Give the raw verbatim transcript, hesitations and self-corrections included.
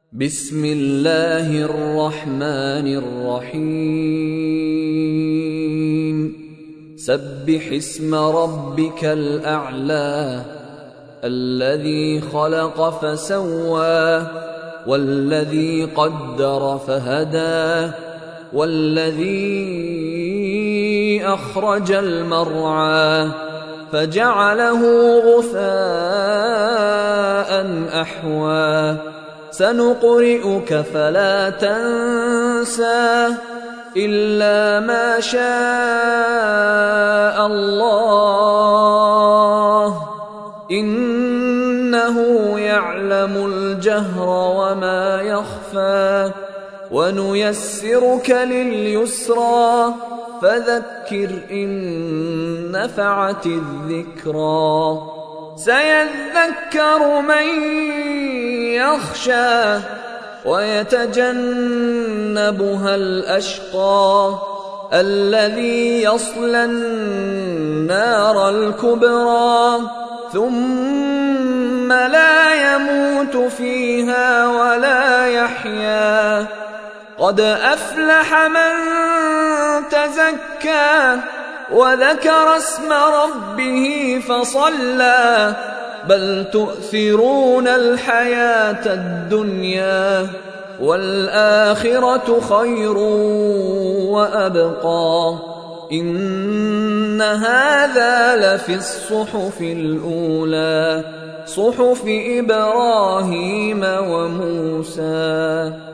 بسم الله الرحمن الرحيم سبح اسم ربك الأعلى الذي خلق فسوى والذي قدر فهدى والذي أخرج المرعى فجعله غثاء أحوى سنقرئك فلا تنسى إلا ما شاء الله إنه يعلم الجهر وما يخفى ونيسرك لليسرى فذكر إن نفعت الذكرى سيذكر من يخشى ويتجنبها الأشقى الذي يصلى النار الكبرى ثم لا يموت فيها ولا يحيا قد أفلح من تزكى وذكر اسم ربه فصلى بل تؤثرون الحياة الدنيا والآخرة خير وأبقى إن هذا لفي الصحف الأولى صحف إبراهيم وموسى.